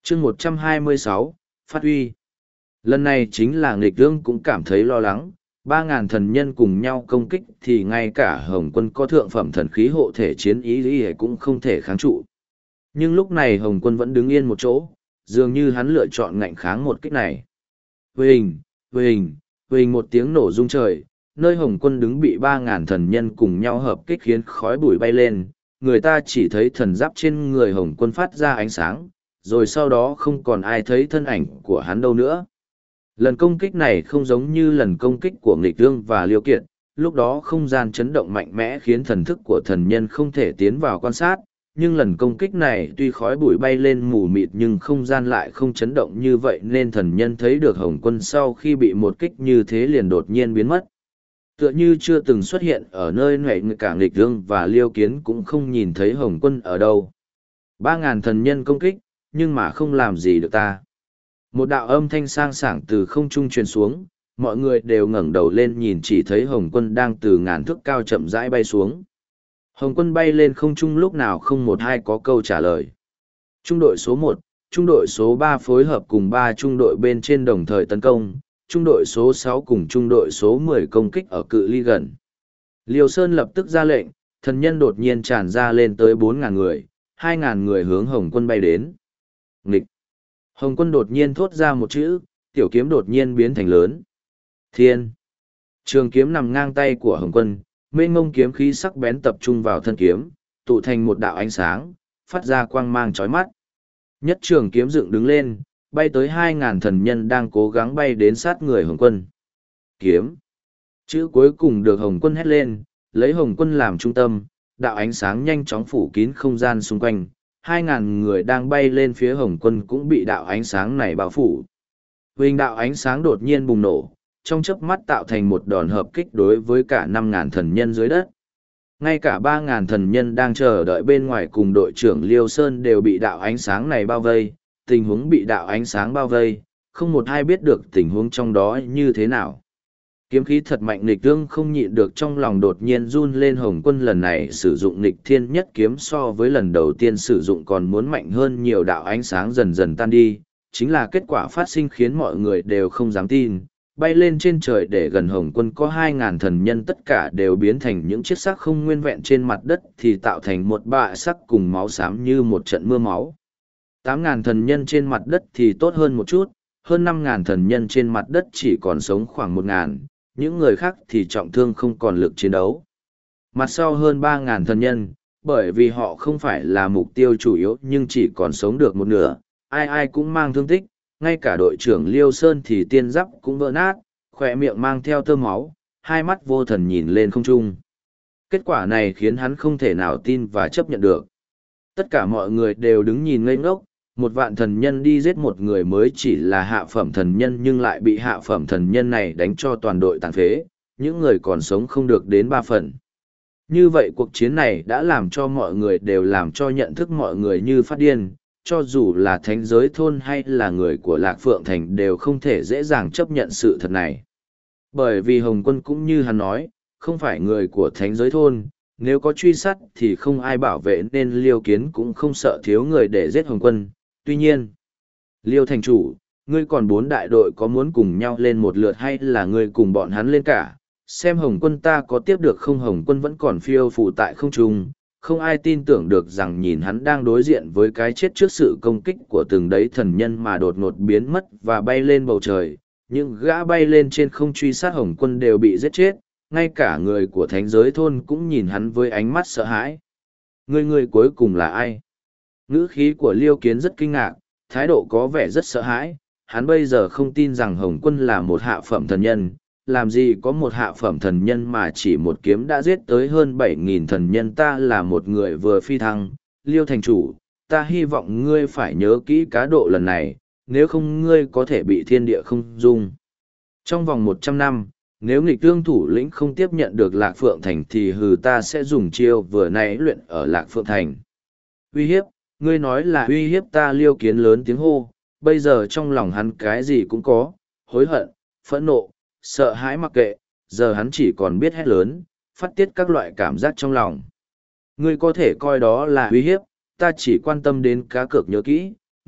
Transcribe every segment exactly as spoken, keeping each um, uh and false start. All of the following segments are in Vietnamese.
chương một trăm hai mươi sáu, phát huy. Lần này chính là nghịch ương cũng cảm thấy lo lắng, ba ngàn thần nhân cùng nhau công kích thì ngay cả Hồng Quân có thượng phẩm thần khí hộ thể chiến ý ý cũng không thể kháng trụ. Nhưng lúc này Hồng Quân vẫn đứng yên một chỗ, dường như hắn lựa chọn ngạnh kháng một kích này. Huỳnh, huỳnh, huỳnh một tiếng nổ rung trời, nơi Hồng Quân đứng bị ba ngàn thần nhân cùng nhau hợp kích khiến khói bụi bay lên, người ta chỉ thấy thần giáp trên người Hồng Quân phát ra ánh sáng, rồi sau đó không còn ai thấy thân ảnh của hắn đâu nữa. Lần công kích này không giống như lần công kích của Nghịch Ương và Liêu Kiệt, lúc đó không gian chấn động mạnh mẽ khiến thần thức của thần nhân không thể tiến vào quan sát, nhưng lần công kích này tuy khói bụi bay lên mù mịt nhưng không gian lại không chấn động như vậy nên thần nhân thấy được Hồng Quân sau khi bị một kích như thế liền đột nhiên biến mất. Tựa như chưa từng xuất hiện ở nơi này, cả Nghịch Ương và Liêu Kiến cũng không nhìn thấy Hồng Quân ở đâu. Ba ngàn thần nhân công kích, nhưng mà không làm gì được ta. Một đạo âm thanh sang sảng từ không trung truyền xuống, mọi người đều ngẩng đầu lên nhìn chỉ thấy Hồng Quân đang từ ngàn thước cao chậm rãi bay xuống. Hồng Quân bay lên không trung lúc nào không một hai có câu trả lời. Trung đội số một, trung đội số ba phối hợp cùng ba trung đội bên trên đồng thời tấn công, trung đội số sáu cùng trung đội số mười công kích ở cự ly gần. Liêu Sơn lập tức ra lệnh, thần nhân đột nhiên tràn ra lên tới bốn ngàn người, hai ngàn người hướng Hồng Quân bay đến. Nghịch! Hồng Quân đột nhiên thốt ra một chữ, tiểu kiếm đột nhiên biến thành lớn. Thiên! Trường kiếm nằm ngang tay của Hồng Quân, mênh mông kiếm khí sắc bén tập trung vào thân kiếm, tụ thành một đạo ánh sáng, phát ra quang mang chói mắt. Nhất trường kiếm dựng đứng lên, bay tới hai ngàn thần nhân đang cố gắng bay đến sát người Hồng Quân. Kiếm! Chữ cuối cùng được Hồng Quân hét lên, lấy Hồng Quân làm trung tâm, đạo ánh sáng nhanh chóng phủ kín không gian xung quanh. Hai ngàn người đang bay lên phía Hồng Quân cũng bị đạo ánh sáng này bao phủ. Huỳnh đạo ánh sáng đột nhiên bùng nổ, trong chớp mắt tạo thành một đòn hợp kích đối với cả năm ngàn thần nhân dưới đất. Ngay cả ba ngàn thần nhân đang chờ đợi bên ngoài cùng đội trưởng Liêu Sơn đều bị đạo ánh sáng này bao vây, tình huống bị đạo ánh sáng bao vây, không một ai biết được tình huống trong đó như thế nào. Kiếm khí thật mạnh, Nghịch Ương không nhịn được trong lòng đột nhiên run lên. Hồng Quân lần này sử dụng nghịch thiên nhất kiếm so với lần đầu tiên sử dụng còn muốn mạnh hơn nhiều, đạo ánh sáng dần dần tan đi, chính là kết quả phát sinh khiến mọi người đều không dám tin. Bay lên trên trời để gần Hồng Quân có hai ngàn thần nhân tất cả đều biến thành những chiếc xác không nguyên vẹn trên mặt đất thì tạo thành một bạ sắc cùng máu xám như một trận mưa máu. Tám ngàn thần nhân trên mặt đất thì tốt hơn một chút, hơn năm ngàn thần nhân trên mặt đất chỉ còn sống khoảng một ngàn. Những người khác thì trọng thương không còn lực chiến đấu. Mặt sau hơn ba ngàn thần nhân, bởi vì họ không phải là mục tiêu chủ yếu nhưng chỉ còn sống được một nửa, ai ai cũng mang thương tích, ngay cả đội trưởng Liêu Sơn thì tiên giáp cũng vỡ nát, khỏe miệng mang theo tơ máu, hai mắt vô thần nhìn lên không trung. Kết quả này khiến hắn không thể nào tin và chấp nhận được. Tất cả mọi người đều đứng nhìn ngây ngốc, một vạn thần nhân đi giết một người mới chỉ là hạ phẩm thần nhân nhưng lại bị hạ phẩm thần nhân này đánh cho toàn đội tàn phế, những người còn sống không được đến ba phần. Như vậy cuộc chiến này đã làm cho mọi người đều làm cho nhận thức mọi người như phát điên, cho dù là thánh giới thôn hay là người của Lạc Phượng Thành đều không thể dễ dàng chấp nhận sự thật này. Bởi vì Hồng Quân cũng như hắn nói, không phải người của thánh giới thôn, nếu có truy sát thì không ai bảo vệ nên Liêu Kiến cũng không sợ thiếu người để giết Hồng Quân. Tuy nhiên, Liêu thành chủ, ngươi còn bốn đại đội có muốn cùng nhau lên một lượt hay là ngươi cùng bọn hắn lên cả? Xem Hồng Quân ta có tiếp được không? Hồng Quân vẫn còn phiêu phù tại không trung, không ai tin tưởng được rằng nhìn hắn đang đối diện với cái chết trước sự công kích của từng đấy thần nhân mà đột ngột biến mất và bay lên bầu trời. Những gã bay lên trên không truy sát Hồng Quân đều bị giết chết, ngay cả người của thánh giới thôn cũng nhìn hắn với ánh mắt sợ hãi. Ngươi ngươi cuối cùng là ai? Ngữ khí của Liêu Kiến rất kinh ngạc, thái độ có vẻ rất sợ hãi, hắn bây giờ không tin rằng Hồng Quân là một hạ phẩm thần nhân, làm gì có một hạ phẩm thần nhân mà chỉ một kiếm đã giết tới hơn bảy nghìn thần nhân. Ta là một người vừa phi thăng, Liêu thành chủ, ta hy vọng ngươi phải nhớ kỹ cá độ lần này, nếu không ngươi có thể bị thiên địa không dung. Trong vòng một trăm năm, nếu nghịch tương thủ lĩnh không tiếp nhận được Lạc Phượng Thành thì hừ ta sẽ dùng chiêu vừa nãy luyện ở Lạc Phượng Thành. Uy hiếp, ngươi nói là uy hiếp ta? Liêu Kiến lớn tiếng hô, bây giờ trong lòng hắn cái gì cũng có, hối hận, phẫn nộ, sợ hãi mặc kệ, giờ hắn chỉ còn biết hét lớn, phát tiết các loại cảm giác trong lòng. Ngươi có thể coi đó là uy hiếp, ta chỉ quan tâm đến cá cược, nhớ kỹ,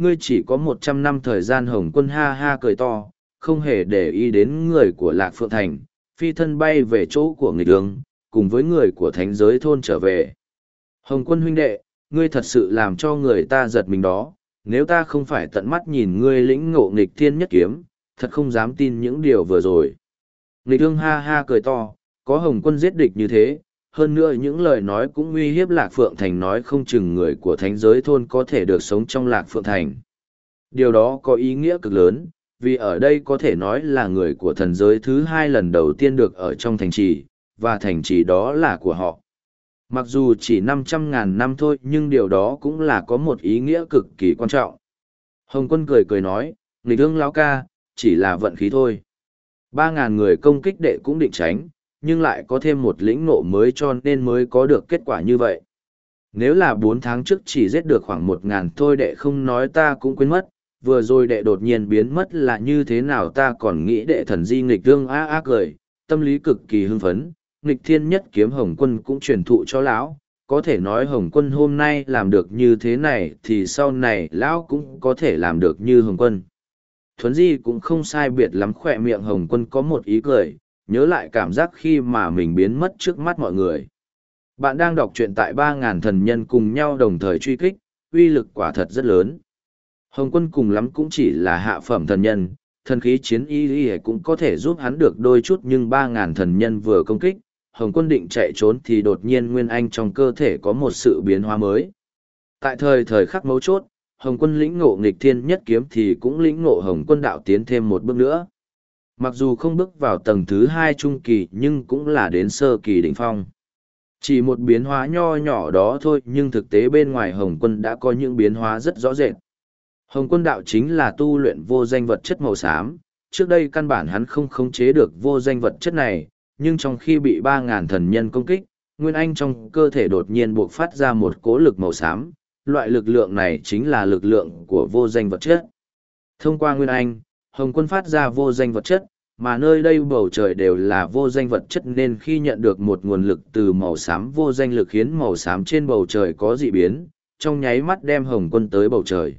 ngươi chỉ có một trăm năm thời gian. Hồng Quân ha ha cười to, không hề để ý đến người của Lạc Phượng Thành, phi thân bay về chỗ của nghịch ương, cùng với người của thánh giới thôn trở về. Hồng Quân huynh đệ, ngươi thật sự làm cho người ta giật mình đó, nếu ta không phải tận mắt nhìn ngươi lĩnh ngộ nghịch thiên nhất kiếm, thật không dám tin những điều vừa rồi. Nghịch ương ha ha cười to, có Hồng Quân giết địch như thế, hơn nữa những lời nói cũng uy hiếp Lạc Phượng Thành, nói không chừng người của thánh giới thôn có thể được sống trong Lạc Phượng Thành. Điều đó có ý nghĩa cực lớn, vì ở đây có thể nói là người của thần giới thứ hai lần đầu tiên được ở trong thành trì, và thành trì đó là của họ. Mặc dù chỉ năm trăm ngàn năm thôi, nhưng điều đó cũng là có một ý nghĩa cực kỳ quan trọng. Hồng Quân cười cười nói, nghịch ương lão ca, chỉ là vận khí thôi. Ba ngàn người công kích đệ cũng định tránh, nhưng lại có thêm một lĩnh ngộ mới cho nên mới có được kết quả như vậy. Nếu là bốn tháng trước chỉ giết được khoảng một ngàn thôi đệ không nói ta cũng quên mất, vừa rồi đệ đột nhiên biến mất là như thế nào ta còn nghĩ đệ thần di nghịch ương á á cười, tâm lý cực kỳ hưng phấn, nghịch thiên nhất kiếm Hồng Quân cũng truyền thụ cho lão, có thể nói Hồng Quân hôm nay làm được như thế này thì sau này lão cũng có thể làm được như Hồng Quân. Thuấn di cũng không sai biệt lắm, khỏe miệng Hồng Quân có một ý cười, nhớ lại cảm giác khi mà mình biến mất trước mắt mọi người. Bạn đang đọc truyện tại ba ngàn thần nhân cùng nhau đồng thời truy kích, uy lực quả thật rất lớn. Hồng Quân cùng lắm cũng chỉ là hạ phẩm thần nhân, thần khí chiến y y cũng có thể giúp hắn được đôi chút, nhưng ba ngàn thần nhân vừa công kích, Hồng Quân định chạy trốn thì đột nhiên nguyên anh trong cơ thể có một sự biến hóa mới. Tại thời thời khắc mấu chốt, Hồng Quân lĩnh ngộ nghịch thiên nhất kiếm thì cũng lĩnh ngộ Hồng Quân đạo tiến thêm một bước nữa. Mặc dù không bước vào tầng thứ hai trung kỳ nhưng cũng là đến sơ kỳ đỉnh phong. Chỉ một biến hóa nho nhỏ đó thôi nhưng thực tế bên ngoài Hồng Quân đã có những biến hóa rất rõ rệt. Hồng Quân đạo chính là tu luyện vô danh vật chất màu xám, trước đây căn bản hắn không khống chế được vô danh vật chất này, nhưng trong khi bị ba ngàn thần nhân công kích, nguyên anh trong cơ thể đột nhiên buộc phát ra một cỗ lực màu xám, loại lực lượng này chính là lực lượng của vô danh vật chất. Thông qua nguyên anh, Hồng Quân phát ra vô danh vật chất, mà nơi đây bầu trời đều là vô danh vật chất nên khi nhận được một nguồn lực từ màu xám vô danh lực khiến màu xám trên bầu trời có dị biến, trong nháy mắt đem Hồng Quân tới bầu trời.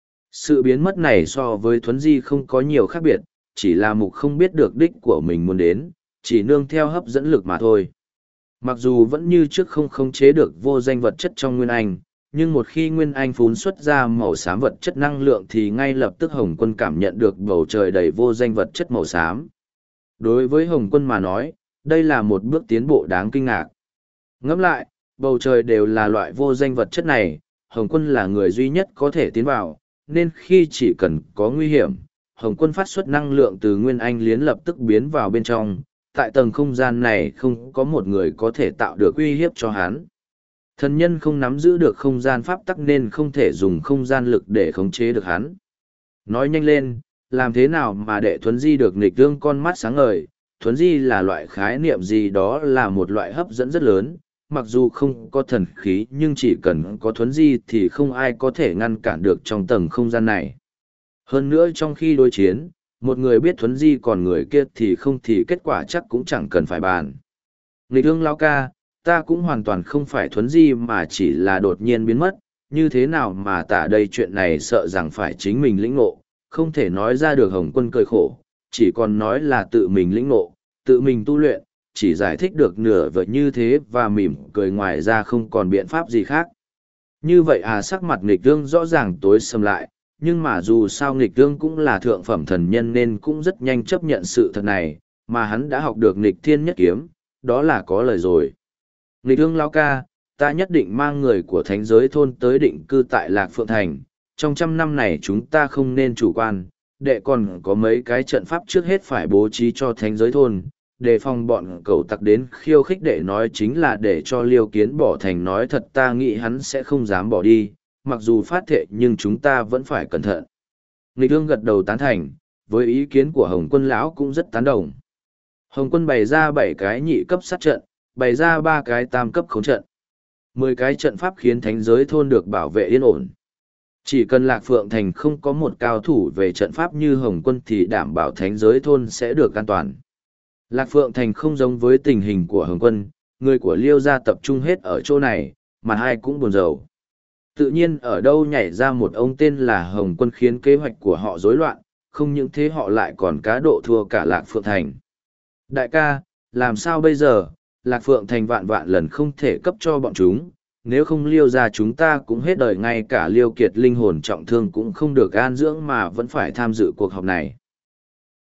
Sự biến mất này so với thuấn di không có nhiều khác biệt, chỉ là mục không biết được đích của mình muốn đến, chỉ nương theo hấp dẫn lực mà thôi. Mặc dù vẫn như trước không khống chế được vô danh vật chất trong Nguyên Anh, nhưng một khi Nguyên Anh phún xuất ra màu xám vật chất năng lượng thì ngay lập tức Hồng Quân cảm nhận được bầu trời đầy vô danh vật chất màu xám. Đối với Hồng Quân mà nói, đây là một bước tiến bộ đáng kinh ngạc. Ngẫm lại, bầu trời đều là loại vô danh vật chất này, Hồng Quân là người duy nhất có thể tiến vào, nên khi chỉ cần có nguy hiểm, Hồng Quân phát xuất năng lượng từ Nguyên Anh liến lập tức biến vào bên trong, tại tầng không gian này không có một người có thể tạo được uy hiếp cho hắn. Thần nhân không nắm giữ được không gian pháp tắc nên không thể dùng không gian lực để khống chế được hắn. Nói nhanh lên, làm thế nào mà đệ thuấn di được nghịch tương con mắt sáng ngời, thuấn di là loại khái niệm gì đó là một loại hấp dẫn rất lớn, mặc dù không có thần khí nhưng chỉ cần có thuấn di thì không ai có thể ngăn cản được trong tầng không gian này. Hơn nữa trong khi đối chiến, một người biết thuấn di còn người kia thì không thì kết quả chắc cũng chẳng cần phải bàn. Nghịch ương lão ca, ta cũng hoàn toàn không phải thuấn di mà chỉ là đột nhiên biến mất, như thế nào mà tả đây chuyện này sợ rằng phải chính mình lĩnh ngộ, không thể nói ra được. Hồng Quân cười khổ, chỉ còn nói là tự mình lĩnh ngộ, tự mình tu luyện, chỉ giải thích được nửa vời như thế và mỉm cười, ngoài ra không còn biện pháp gì khác. Như vậy à, sắc mặt nghịch tương rõ ràng tối sầm lại, nhưng mà dù sao nghịch tương cũng là thượng phẩm thần nhân nên cũng rất nhanh chấp nhận sự thật này, mà hắn đã học được nghịch thiên nhất kiếm, đó là có lời rồi. Nghịch tương lão ca, ta nhất định mang người của thánh giới thôn tới định cư tại Lạc Phượng Thành, trong trăm năm này chúng ta không nên chủ quan, đệ còn có mấy cái trận pháp trước hết phải bố trí cho thánh giới thôn, đề phòng bọn cẩu tặc đến khiêu khích. Đệ nói chính là để cho Liêu Kiến bỏ thành, nói thật ta nghĩ hắn sẽ không dám bỏ đi, mặc dù phát thệ nhưng chúng ta vẫn phải cẩn thận. Nghịch ương gật đầu tán thành, với ý kiến của Hồng Quân lão cũng rất tán đồng. Hồng Quân bày ra bảy cái nhị cấp sát trận, bày ra ba cái tam cấp khống trận. Mười cái trận pháp khiến thánh giới thôn được bảo vệ yên ổn. Chỉ cần Lạc Phượng Thành không có một cao thủ về trận pháp như Hồng Quân thì đảm bảo thánh giới thôn sẽ được an toàn. Lạc Phượng Thành không giống với tình hình của Hồng Quân, người của Liêu gia tập trung hết ở chỗ này, mà ai cũng buồn rầu. Tự nhiên ở đâu nhảy ra một ông tên là Hồng Quân khiến kế hoạch của họ rối loạn, không những thế họ lại còn cá độ thua cả Lạc Phượng Thành. Đại ca, làm sao bây giờ, Lạc Phượng Thành vạn vạn lần không thể cấp cho bọn chúng, nếu không Liêu ra chúng ta cũng hết đời, ngay cả Liêu Kiệt linh hồn trọng thương cũng không được an dưỡng mà vẫn phải tham dự cuộc họp này.